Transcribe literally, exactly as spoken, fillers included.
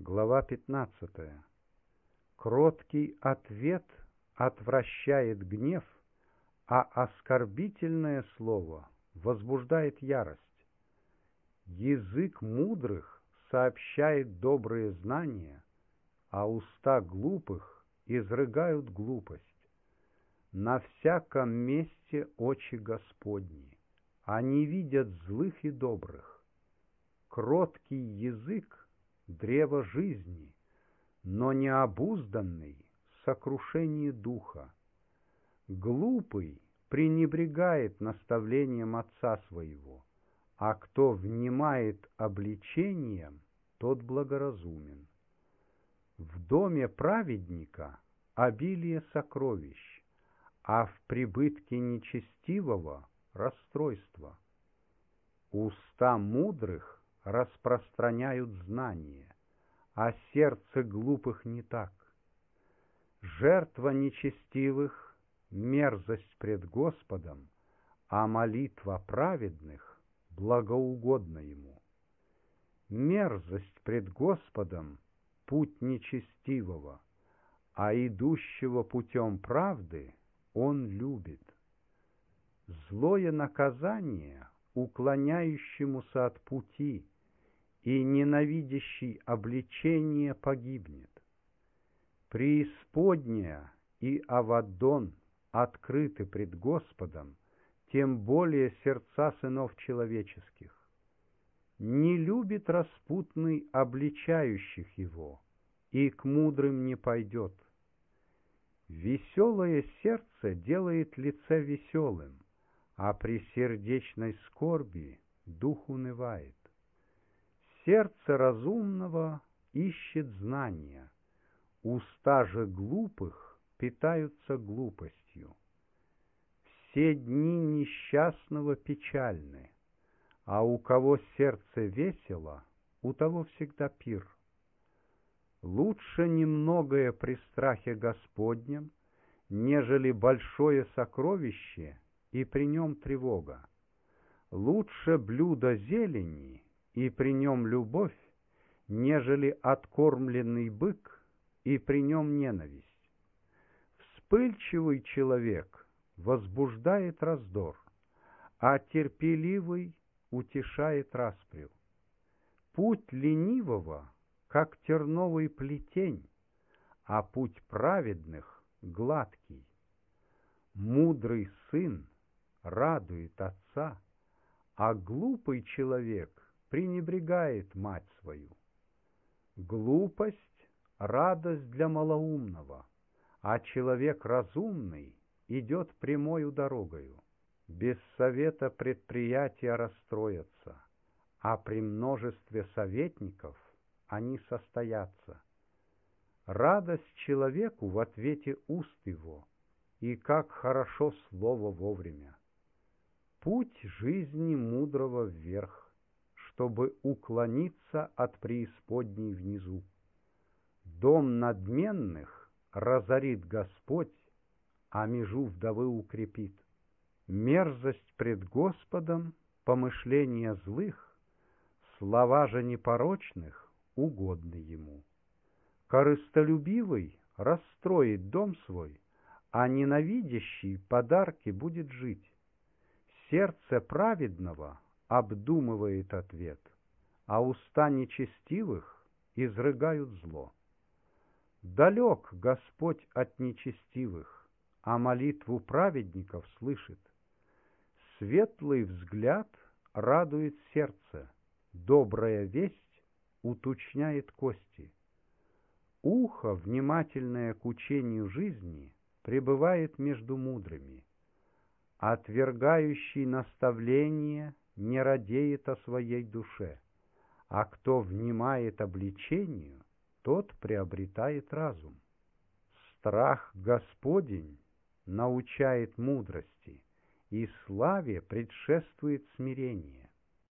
Глава пятнадцатая. Кроткий ответ отвращает гнев, а оскорбительное слово возбуждает ярость. Язык мудрых сообщает добрые знания, а уста глупых изрыгают глупость. На всяком месте очи Господни, они видят злых и добрых. Кроткий язык — древо жизни, но необузданный — сокрушение духа. Глупый пренебрегает наставлением отца своего, а кто внимает обличением, тот благоразумен. В доме праведника обилие сокровищ, а в прибытке нечестивого — расстройство. Уста мудрых распространяют знания, а сердце глупых не так. Жертва нечестивых — мерзость пред Господом, а молитва праведных благоугодна Ему. Мерзость пред Господом — путь нечестивого, а идущего путем правды Он любит. Злое наказание уклоняющемуся от пути, и ненавидящий обличение погибнет. Преисподняя и Авадон открыты пред Господом, тем более сердца сынов человеческих. Не любит распутный обличающих его, и к мудрым не пойдет. Веселое сердце делает лице веселым, а при сердечной скорби дух унывает. Сердце разумного ищет знания, уста же глупых питаются глупостью. Все дни несчастного печальны, а у кого сердце весело, у того всегда пир. Лучше немногое при страхе Господнем, нежели большое сокровище и при нем тревога. Лучше блюдо зелени и при нем любовь, нежели откормленный бык и при нем ненависть. Вспыльчивый человек возбуждает раздор, а терпеливый утешает распрю. Путь ленивого, как терновый плетень, а путь праведных гладкий. Мудрый сын радует отца, а глупый человек пренебрегает мать свою. Глупость — радость для малоумного, а человек разумный идет прямою дорогою. Без совета предприятия расстроятся, а при множестве советников они состоятся. Радость человеку в ответе уст его, и как хорошо слово вовремя. Путь жизни мудрого вверх, чтобы уклониться от преисподней внизу. Дом надменных разорит Господь, а межу вдовы укрепит. Мерзость пред Господом — помышления злых, слова же непорочных угодны Ему. Корыстолюбивый расстроит дом свой, а ненавидящий подарки будет жить. Сердце праведного обдумывает ответ, а уста нечестивых изрыгают зло. Далек Господь от нечестивых, а молитву праведников слышит. Светлый взгляд радует сердце, добрая весть уточняет кости. Ухо, внимательное к учению жизни, пребывает между мудрыми. Отвергающий наставление не радеет о своей душе, а кто внимает обличению, тот приобретает разум. Страх Господень научает мудрости, и славе предшествует смирение.